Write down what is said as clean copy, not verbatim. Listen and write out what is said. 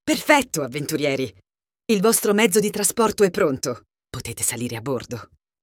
Perfetto, avventurieri! Il vostro mezzo di trasporto è pronto. Potete salire a bordo.